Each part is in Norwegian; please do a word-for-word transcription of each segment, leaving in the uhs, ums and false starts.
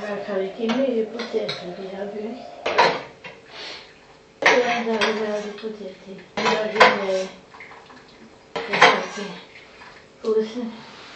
i hvert fall ikke mye poteter vi har brukt. En dag vi hadde poteter. En dag vi med poteterposen.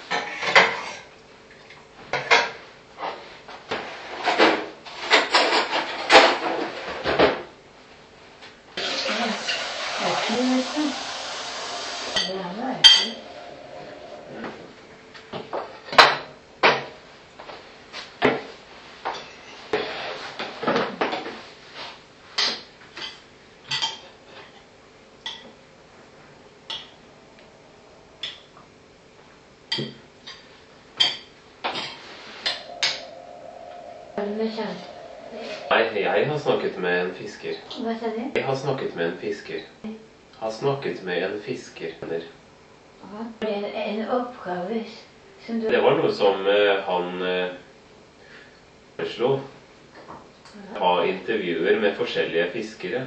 Nei, jeg har snakket med en fisker. Hva sa du? Jeg har snakket med en fisker. Har snakket med en fisker. Ja, det er en oppgave som du... Det var noe som uh, han uh, foreslo. Ha intervjuer med forskjellige fiskere.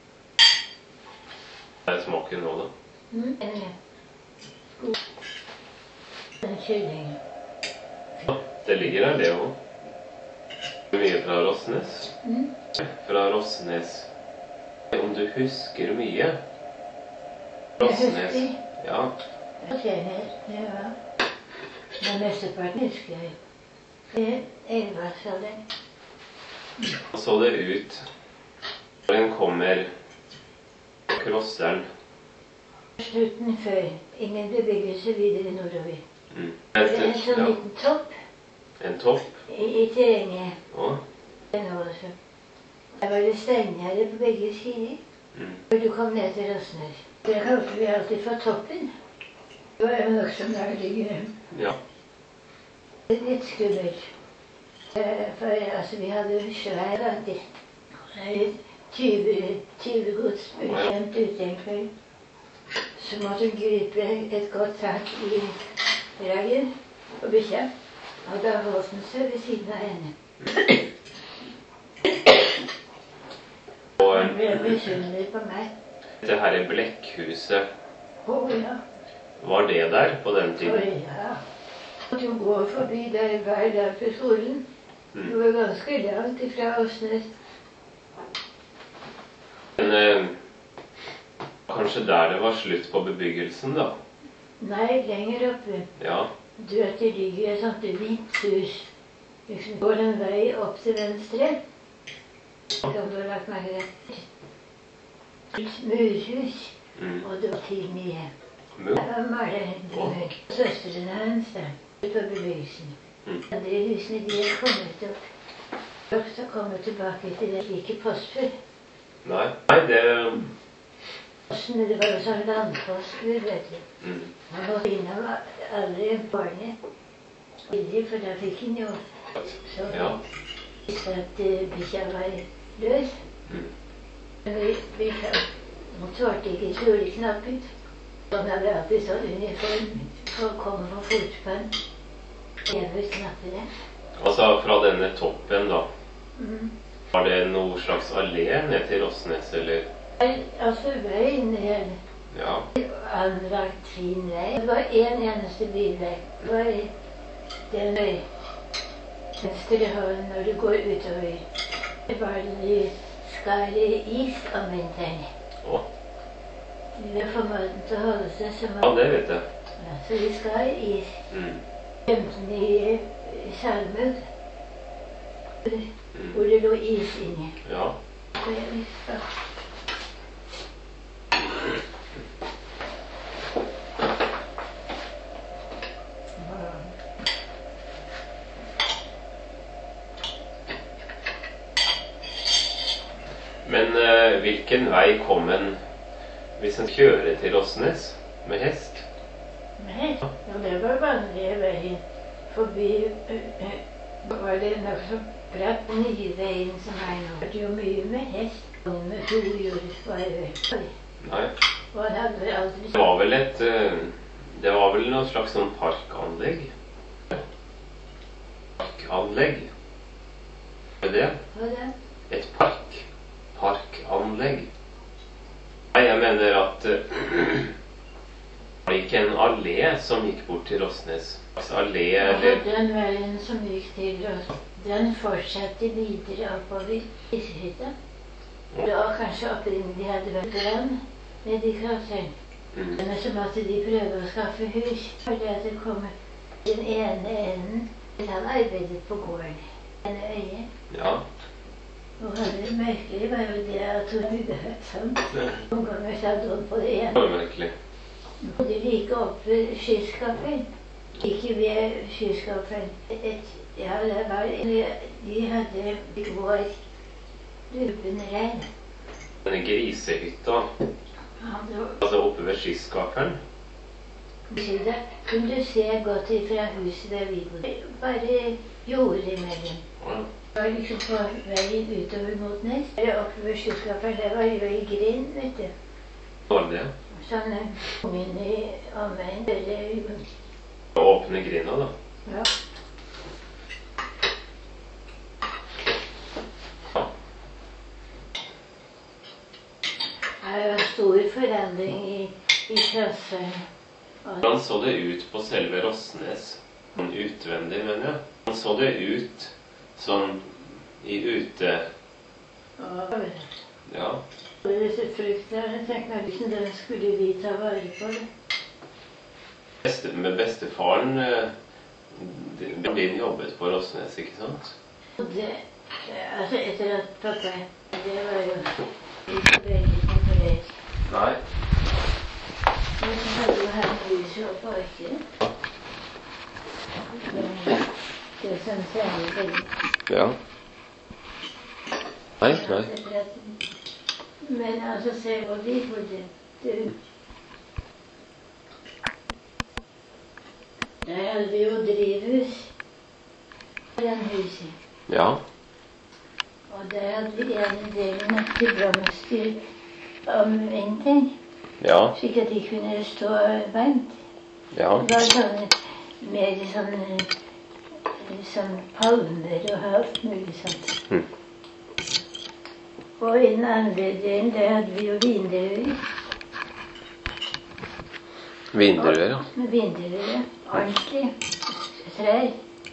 Hva er smaken nå da? Mm, en En kylling. Ja, det ligger der det også. Mye fra Rossnes. Mm. Fra Rossnes. Om du husker mye? Rossnes. Ja. Jeg ser her, ja. Men mesteparten husker jeg. Det er Elvarshallen. Så det ut når den kommer krosseren. Slutten før. Ingen bebyggelse videre nordover. Mm. Det er en sånn liten topp. En topp? I, i terrenget. Ja. Der var det steingjerde på begge sider. Mm. Når du kom ned til Rossnes. Det kalte vi alltid for toppen. Det var jo nok som nærliggende. Ja. Det er litt skummelt. For altså, vi hadde jo svær radde. tyve gods bestemt ute en kveld. Så måtte hun gripe et godt tak i raggen og bikkja. Og da holdt hun seg ved siden av henne. Hun ble misunnelig på meg. Det her er Blekkhuset. Å ja. Var det der på den Å tiden? ja. Du går forbi der hver dag på skolen. Mm. Det var ganske langt ifra Rossnes. Men eh, kanskje der det var slutt på bebyggelsen da? Nei, lenger oppe. Ja. Du vet, det ligger et sånt hvitt hus. Liksom går en vei opp til venstre. Kan du ha lagt merke det? Et murhus. Mm. Og det var til mye. Mur? Det var malerhender. Søsteren hans der. Ut på bebyggelsen. Mm. Andre husene de er kommet opp. Og så kommer tilbake til det like postfør. Nei. Nei, det... Posten, det var jo sånn landpost, vet du. Mm. Man måtte innom alle barnet. For da fikk han jo så Ja. visste at uh, bikkja var løs. Mm. Men vi, vi hun tålte ikke kjoleknappen. Hun hadde alltid sånn uniform for å komme på fotspann. Jeg vil knappe det. Altså fra denne toppen da, Mm. var det noe slags allé ned til Rossnes, eller? Altså veien ned. Ja. Anlagt fin vei. Det var en eneste bilvei. Det var den vei. Venstre hånd når du går utover. Det var det skar is om vinteren. Å. Vi var for maten til å holde seg som Ja, det vet jeg. Ja, så vi skar is. Mm. Gjemte den i salmug. Mm. Hvor det lå is inni. Ja. Så jeg visste. Men eh, hvilken vei kom en hvis en kjører til Rossnes med hest? Med hest? Ja, det var vanlige veien. Forbi uh, uh, var det nok så bratt nye veien som er nå. Det var jo mye med hest. Med to hjul bare vel. Nei. Og han hadde vel aldri... Det var vel et eh, det var vel noe slags sånn parkanlegg. Parkanlegg. Hva er det? Hva da? Et park. Parkanlegg. Nei, jeg mener at uh, det var ikke en allé som gikk bort til Rossnes. Altså allé Og eller... den veien som gikk til Den fortsatte videre oppover Fiskehytta. Da kanskje opprinnelig hadde vært brann nede i Krateren. Mm. Men så måtte de prøve å skaffe hus. For det at det kom den ene enden. Han arbeidet på gården. En øye. Ja. Og det merkelige var jo det at hun bygde et sånt. Noen ganger satt hun på det Det ene. var merkelig. Og de like opp ved skyskaperen. Like ved skyskaperen. Et, ja, det var, de hadde vår ruben regn. Denne grisehytta, Han altså oppe ved skiskaperen. da kunne du se godt ifra huset der vi bodde. Bare jord imellom. Ja. Det var liksom på veien utover mot Nes. Der oppe ved skyskaperen, der var jo i grind, vet du. Var det det? Sånne ungen i omveien. Eller, Å åpne grinda, da. ja. Ja. Det er jo stor forandring i, i klassen. Hvordan så det ut på selve Rossnes? Sånn utvendig, mener jeg. Hvordan så det ut sånn i ute... Og Ja. disse fruktene, tenkte jeg, liksom, den skulle vi ta vare på det. Beste, med bestefaren eh, din jobbet på Rossnes, ikke sant? Og det, altså etter at pappa, det var jo ikke veldig konkurrert. Nei. Men så hadde jo her huset og parker. Men det som senere veldig. Ja. Nei, nei. Men altså, se hvor vi bodde. Du. Der hadde vi jo drivhus. Den huset. Ja. Og der hadde vi en del til blomster om vinteren. Ja. Slik at de kunne stå varmt. Ja. Det var sånne, mer sånne, sånn palmer og alt mulig sånt. Mm. Og i den andre delen, der hadde vi jo vindruer. Vindruer, ja. Med vindruer, ordentlig. Trær.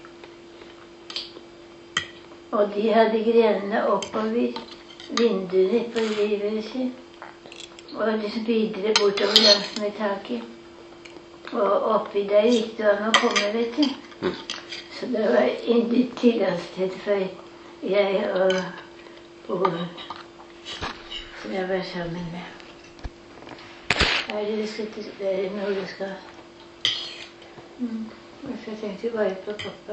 Og de hadde grenene oppover vinduene på drivhuset. Og liksom videre bortover langs med taket. Og oppi der gikk det an å komme, vet du. Mm. Så det var intet tillagssted for jeg og, og som jeg var sammen med. Er det vi skal til det er når du skal mm. Så jeg tenkte bare på pappa.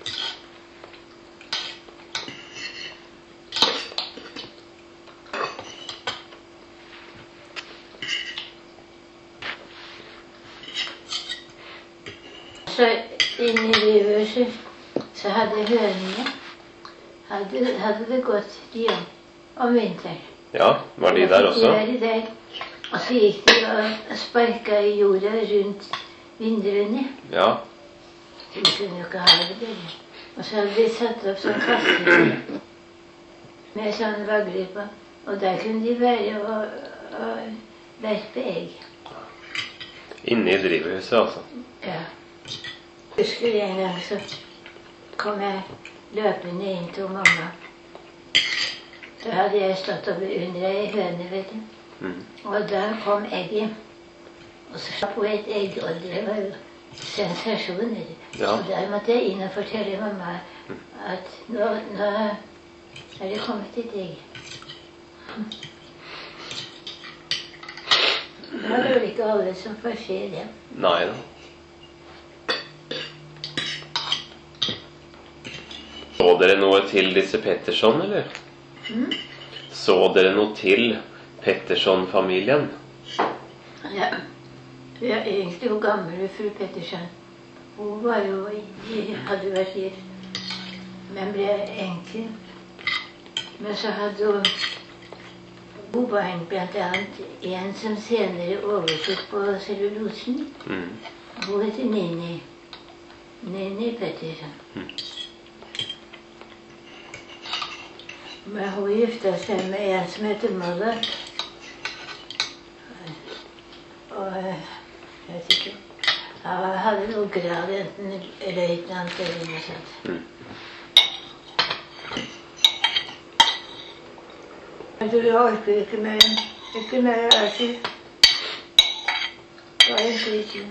Så inne i drivhuset så hadde hønene hadde, hadde det gått igjen om vinteren. Ja, var de der også? De var der. Og så gikk de og sparka i jorda rundt vinduene. Ja. Så de kunne jo ikke ha det bedre. Og så hadde de satt opp sånn kasser med sånne vagler på. Og der kunne de være og, og verpe egg. Inne i drivhuset, altså. Ja. Husker en gang så kom jeg løpende inn til mamma. Da hadde jeg stått og beundret ei høne, vet du. Mm. Og da kom egget. Og så slapp hun et egg, og det var jo sensasjoner. Ja. Og der måtte jeg inn og fortelle mamma at nå, nå er det kommet et egg. Da er det vel ikke alle som får se det. Nei da. Så dere noe til disse Petterson, eller? Mm? Så dere noe til Petterson-familien? Ja. Jeg er egentlig jo gammel fru Petterson. Hun var jo, hadde vært gift, men ble enke. Men så hadde hun to barn, blant annet en som senere overtok på cellulosen. Mm. Hun heter Nini. Nini Petterson. Mm. Men hun gifta seg med en som heter Mollak. Og jeg vet ikke. Han hadde noe grad, enten løytnant eller noe sånt. Mm. du orker ikke mer. Ikke mer alltid. Bare egentlig ikke.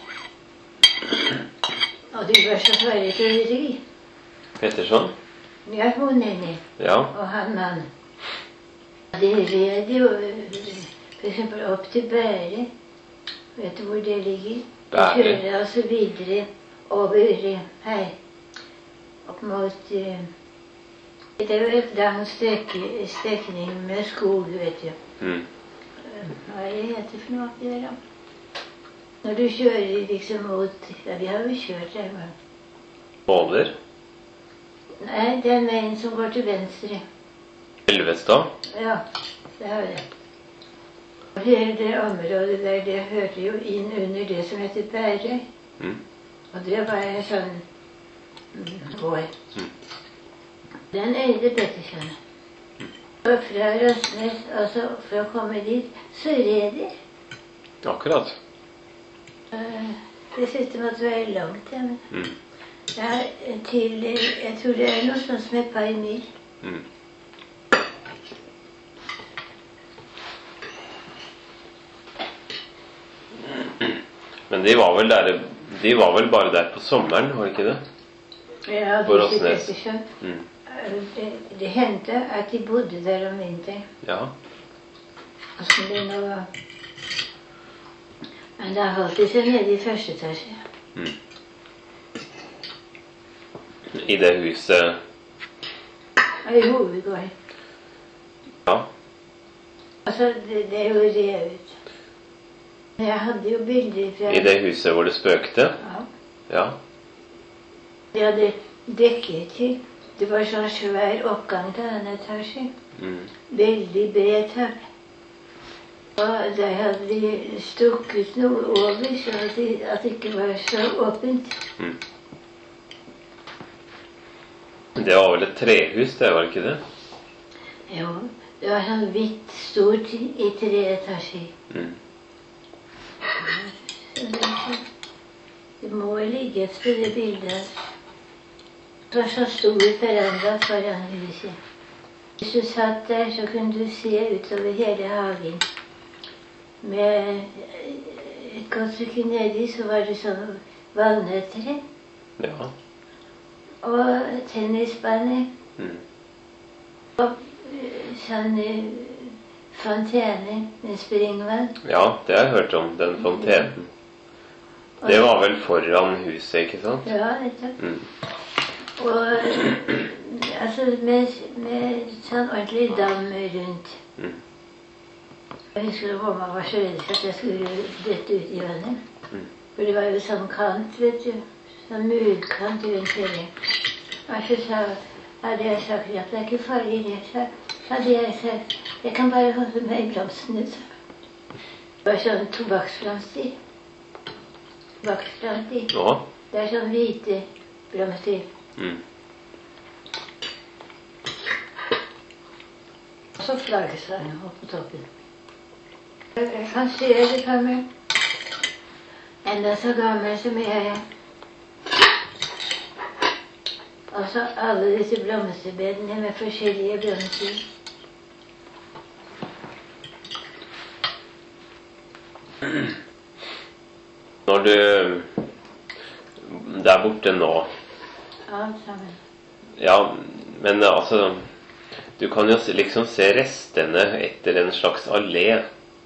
Og du var så ferdig til å ri. Pettersson? Ja, hun er nede. Ja. Og han mann. De red jo for eksempel opp til Bære. Vet du hvor det ligger? Bære? De kjører altså videre over her. Opp mot uh, det er jo et lang strekning med skog, vet du. Mm. Hva er det heter for noe oppi der da? Når du kjører liksom mot, ja vi har jo kjørt der. Over? Nei, den veien som går til venstre. Elvestad? Ja, det har det. Hele det området der, det hørte jo inn under det som heter Bære. Mm. Og det var en sånn mm, gård. Mm. Den eide Pettersson. Mm. Og fra Røsnes, altså for å komme dit, så red de. Akkurat. Uh, det synes det måtte være langt, ja. Men Mm. det er til, jeg tror det er noe sånt som et par mil. Mm. Men de var vel der, de var vel bare der på sommeren, var det ikke det? Ja, På de Røsnes. Pettersson. Mm. Det, det hendte at de bodde der om vinteren. Ja. Hvordan det nå var. Men da holdt de seg nede i første etasje. Mm. I det huset. Og i hovedgården. Ja. Altså, det, det er jo revet. Jeg hadde jo bilder fra... I det huset hvor det spøkte. Ja. Ja. De hadde dekket til. Det var sånn svær oppgang til denne etasjen. Mm. Veldig bred trapp. Og der hadde de strukket noe over, så at det, at det ikke var så åpent. Mm. Det var vel et trehus, det var ikke det? Jo, det var sånn hvitt stort i tre etasjer. Mm. Så det, det må ligge et sted, det bildet. Det var så stor veranda foran huset. Hvis du satt der, så kunne du se utover hele hagen. Med et godt stykke nedi så var det sånn valnøtter. Ja. Og tennisbane. Mm. Og sånn fontene med springvann. Ja, det har jeg hørt om, den fontenen. Det var vel foran huset, ikke sant? Ja, nettopp. Mm. Og altså med, med sånn ordentlig dam rundt. Mm. Jeg husker at mamma var så redd for at jeg skulle dette ut i vannet. Mm. For det var jo sånn kant, vet du. Sånn murkant rundt hele. Og så sa, hadde jeg sagt at det er ikke farlig det, så hadde jeg sagt jeg kan bare holde meg i blomstene. Det var sånn tobakksblomster. Tobakksblomster. Ja. Det er sånn hvite blomster. Mm. Og så flaggslangen opp på toppen. Jeg kan se det på meg. Enda så gammel som jeg er. Og så alle disse blomsterbedene med forskjellige blomster. Når du der borte nå. Alt sammen. Ja, men altså du kan jo liksom se restene etter en slags allé.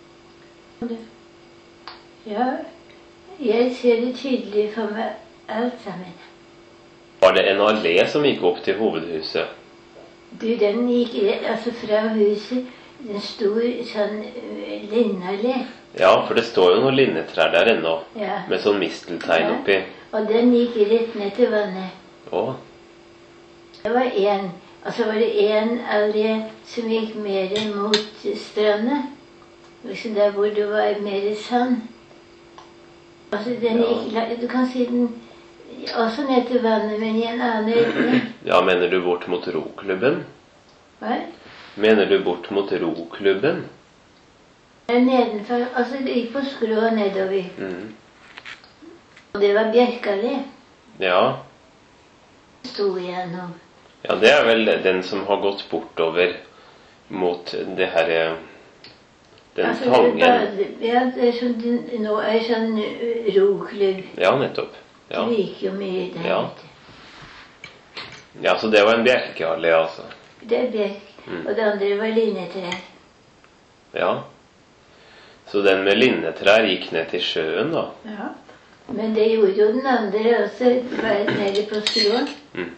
Ja, jeg ser det tydelig for meg alt sammen. Var det en allé som gikk opp til hovedhuset? Du, den gikk altså fra huset, en stor sånn linneallé. Ja, for det står jo noen linnetrær der ennå, Ja. med sånn misteltein Ja. oppi. Og den gikk rett ned til vannet. Å, Det var en, og så var det en allé som gikk mer mot stranda. Liksom der hvor det var mer sand. Altså den Ja. gikk, la- du kan si den også ned til vannet, men i en annen retning. ja, mener du bort mot roklubben? Hva? Mener du bort mot roklubben? Der nedenfor, altså det gikk på skrå nedover. Mm. Og det var bjerkallé. Ja. Sto igjennom. Ja, det er vel den som har gått bortover mot det her den altså, tangen. Det, ja, det er som det, nå er sånn roklubb. Ja, nettopp. Ja. Det liker jo mye der. Ja. Ja, så det var en bjerkealé, altså. Det er bjerk. Mm. Og det andre var linnetrær. Ja. Så den med linnetrær gikk ned til sjøen, da? Ja. Men det gjorde jo den andre også, bare nede på skråen. Mm.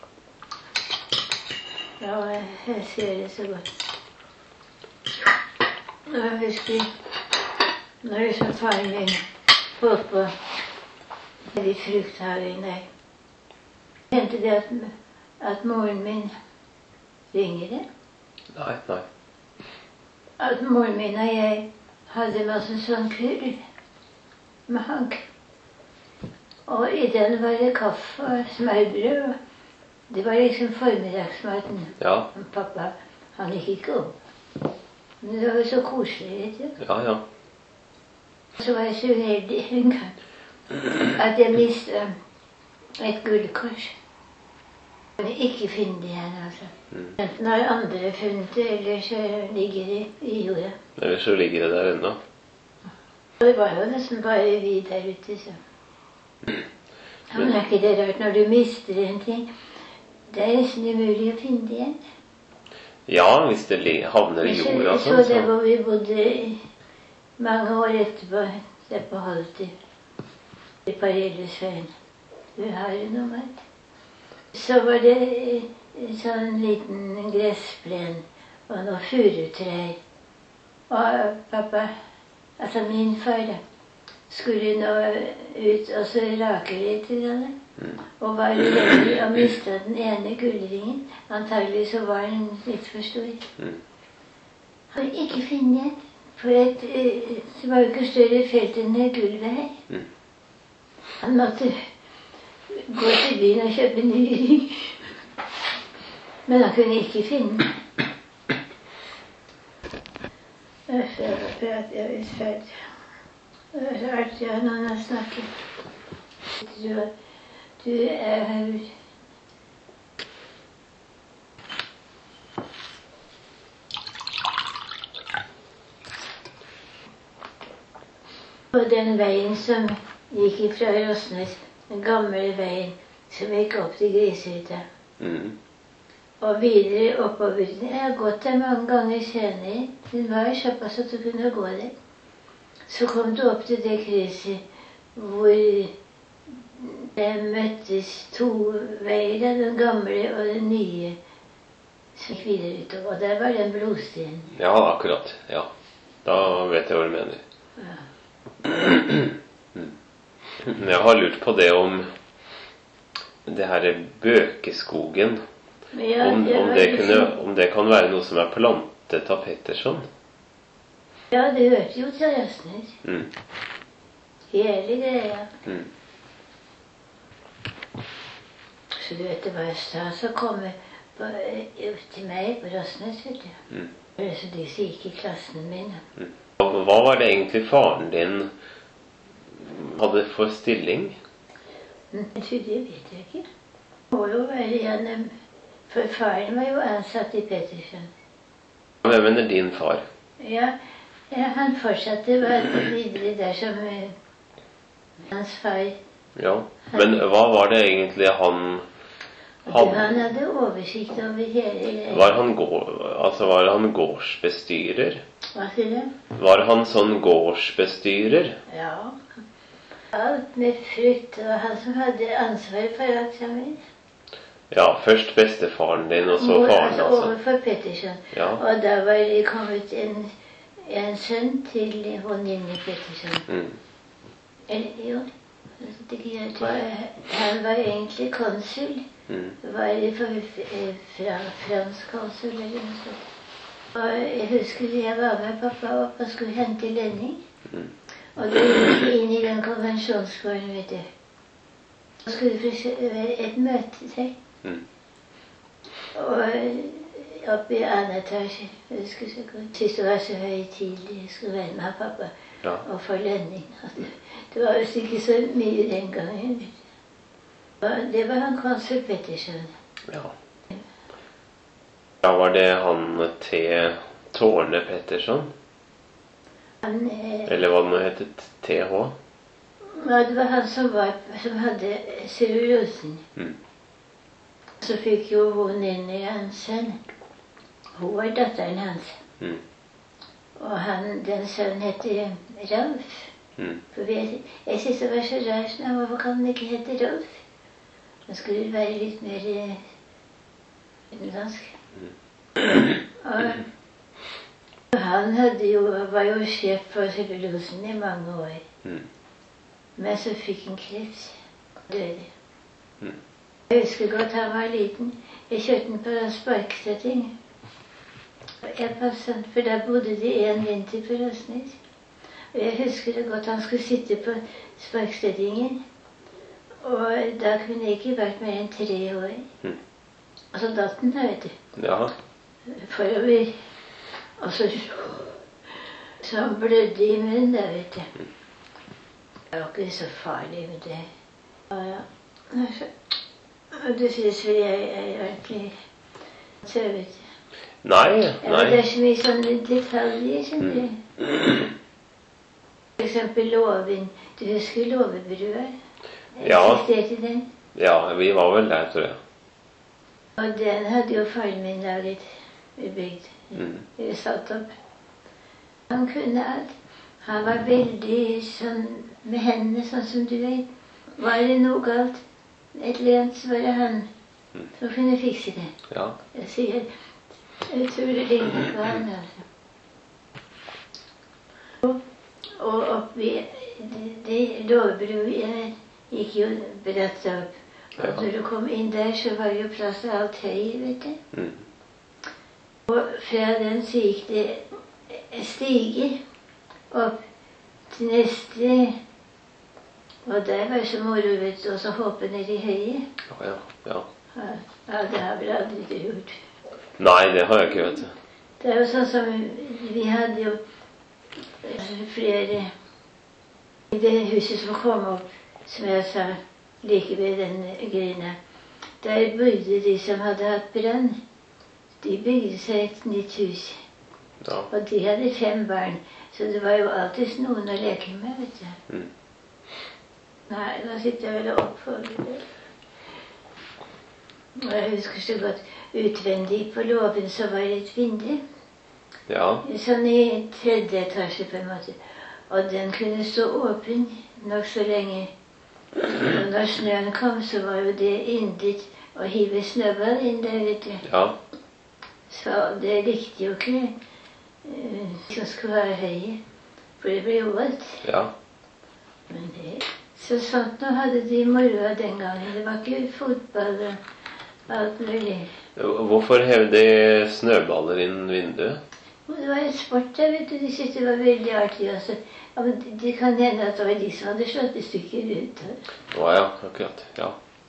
Ja, jeg ser det så godt. Jeg husker når det som faren min holdt på i frukthagen der. Hendte det at, at moren min ringer det? Nei, nei. At moren min og jeg hadde masse sånn kurv med hank. Og i den var det kaffe og smørbrød. Det var liksom formiddagsmaten. Ja. Pappa, han gikk ikke opp. Men det var jo så koselig, vet du. Ja, ja. Så var jeg så uheldig en gang at jeg mistet et gullkors. Jeg kan ikke finne det igjen, altså. Mm. Enten har andre funnet det, eller så ligger det i jorda. Eller så ligger det der ennå. Det var jo nesten bare vi der ute, så. Men er ikke det rart når du mister en ting? Det er nesten umulig å finne det igjen. Ja, hvis det havner i jorda. Så, så det hvor vi bodde mange år etterpå, det på Halti, i Parellesveien. Du har jo noe med. Så var det en sånn liten gressplen og noen furutrær. Og pappa, altså min far, skulle nå ut og så rake litt til det. Mm. Og var uheldig og mistet den ene gullringen. Antagelig så var den litt for stor. Mm. Han ikke finner igjen. For et, det var jo ikke større felt enn det gulvet her. Mm. Han måtte gå til byen og kjøpe ny ring. Men han kunne ikke finne den. Jeg prater jeg visst ferdig. Det er så artig at noen har snakket. Du, du er her. På den veien som gikk fra Rosnes, den gamle veien som gikk opp til Grisehytta. Mm. Og videre oppover. Jeg har gått der mange ganger senere. Den var såpass at du kunne gå der. Så kom du opp til det krysset hvor det møttes to veier, den gamle og den nye, som gikk videre utover. Og der var den blodstenen. Ja, akkurat. Ja. Da vet jeg hva du mener. Ja. Jeg har lurt på det om det her bøkeskogen. Ja, om, om, det kunne, om det kan være noe som er plantet av Petterson. Ja, det hørte jo til Røsnes. Mm. Hele greia. Mm. Så du vet, det var stas å komme på, til meg på Røsnes, vet du. Mm. Så de gikk i klassen min. Mm. Hva var det egentlig faren din hadde for stilling? Mm. Det vet jeg ikke. Det må jo være gjennom... For faren var jo ansatt i Petterson. Hvem mener din far? Ja, ja, han fortsatte var videre der som uh, hans far. Ja, men han, hva var det egentlig han hadde? Han hadde oversikt over hele... Var han, gård, altså var han gårdsbestyrer? Hva sier du? Var han sånn gårdsbestyrer? Ja, alt med frukt, og han som hadde ansvar for alt sammen. Ja, først bestefaren din, og så faren, altså. Overfor Petterson. Ja. Og da var det kommet en, en sønn til Ninni Petterson. Mm. Eller, jo, han var egentlig konsul. Mm. Var for, fra, fransk konsul, eller noe sånt. Og jeg husker jeg var med pappa opp og skulle hente lønning. Mm. Og det gikk inn i den konvensjonsgården, vet du. Og skulle være et møte der. Mm. Og oppe i annen etasje, jeg husker så godt. Synes det var så høytidelig, jeg skulle være med pappa ja. Og få lønning. Det, det var jo ikke så mye den gangen. Og det var han konsul Petterson. Ja. Ja, var det han T. Tårne Petterson? Han, eh, Eller hva det nå heter? T H? Ja, det var han som, var, som hadde cellulosen. Mm. Så fikk jo hun inn i hans sønn. Hun var datteren hans. Mm. Og han, den sønnen heter Ralf. Mm. For jeg, jeg synes det var så rart. Nå, hvorfor kan den ikke hete Rolf? Den skulle være litt mer eh, utenlandsk. Mm. Og han hadde jo, var jo sjef for cellulosen i mange år. Mm. Men så fikk han kreft og døde. Mm. Jeg husker godt han var liten. Jeg kjørte den på sparksetting. Jeg passet, for da bodde de en vinter på Røsnes. Og jeg husker det godt han skulle sitte på sparksettingen. Og da kunne jeg ikke vært mer enn tre år. Mm. Og så datt den da, vet du. Ja. Forover. Og så, så han blødde i munnen da, vet du. Det var ikke så farlig med det. Ja, ja. Og du synes vel jeg er ordentlig tøvet. Nei, Ja, nei. det er så mye sånne detaljer, skjønner du. Mm. For eksempel låven. Du husker låvebrua? Ja. Eksisterte den? Ja, vi var vel der, tror jeg. Og den hadde jo faren min laget ubygd. Mm. Vi satt opp. Han kunne alt. Han var veldig sånn med hendene, sånn som du vet. Var det noe galt, et eller annet, så var det han Mm. som kunne fikse det. Ja. Jeg sier, jeg tror det ligner på han, altså. Og, og oppi de, de låvebruene gikk jo bratt opp. Og Ja. når du kom inn der, så var det jo plass til alt høy, vet du. Mm. Og fra den så gikk det stiger opp til neste. Og der var det så moro, vet du, og så hoppe ned i høyet. Ja, ja, ja. Ja, det har vel aldri du gjort. Nei, det har jeg ikke, vet du. Det er jo sånn som vi hadde jo flere i det huset som kom opp, som jeg sa, like ved den grina. Der bodde de som hadde hatt brann. De bygde seg et nytt hus. Ja. Og de hadde fem barn, så det var jo alltid noen å leke med, vet du. Mm. Nei, nå sitter jeg vel oppe det. Og jeg husker så godt, utvendig på låven så var det et vindu. Ja. Sånn i tredje etasje på en måte. Og den kunne stå åpen nok så lenge. Og når snøen kom, så var jo det yndet å hive snøball inn der, vet du. Ja. Så det likte jo ikke uh, som skulle være høye. For det ble jo vått. Ja. Men det, så sånt nå hadde de moroa den gangen. Det var ikke fotball og alt mulig. Hvorfor hev de snøballer inn vinduet? Og det var en sport der, vet du. De syntes det var veldig artig også. Ja, men det, det kan hende at det var de som hadde slått et stykke ut her. Å ja, akkurat. Ja.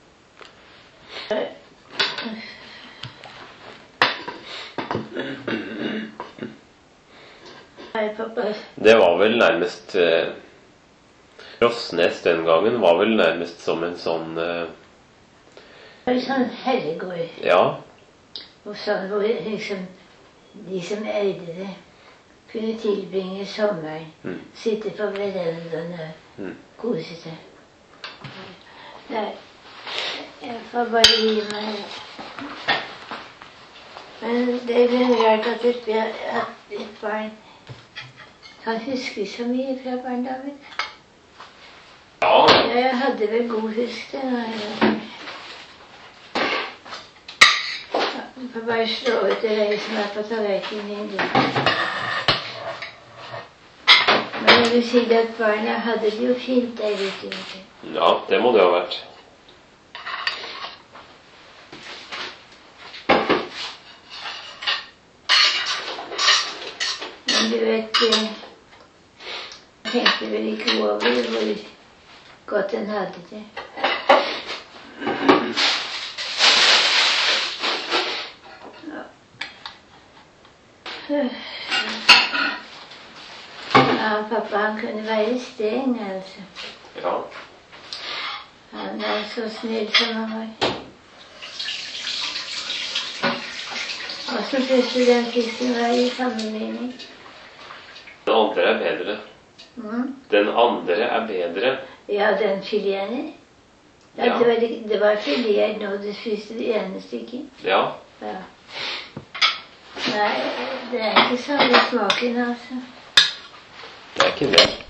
Nei, pappa. Det var vel nærmest eh, Rosnes den gangen var vel nærmest som en sånn eh, Det var en sånn herregård. Ja. Og sånn hvor liksom de som eide det, kunne tilbringe sommeren. Mm. Sitte på verandaen og Mm. kose seg. Nei, jeg får bare gi meg. Men det er jo rart at et, at et barn kan huske så mye fra barndommen. Ja. Jeg hadde vel god husk det. Ja, du får bare slå ut det der som er på tallerkenen din. Men jeg vil si at barna hadde det jo fint der ute. Ja, det må det ha vært. Men du vet, jeg tenkte vel ikke over hvor godt den hadde det. Ja, pappa han kunne være streng, altså. Ja. Han var så snill som han var. Og Hvordan synes du den fisken var i sammenligning? Den andre er bedre. Mm. Den andre er bedre. Ja, den fileten. Ja, Ja. det var, det var filet nå, du spiste det ene stykket. Ja. Ja. Nei, det er ikke samme smaken, altså. Det er ikke det.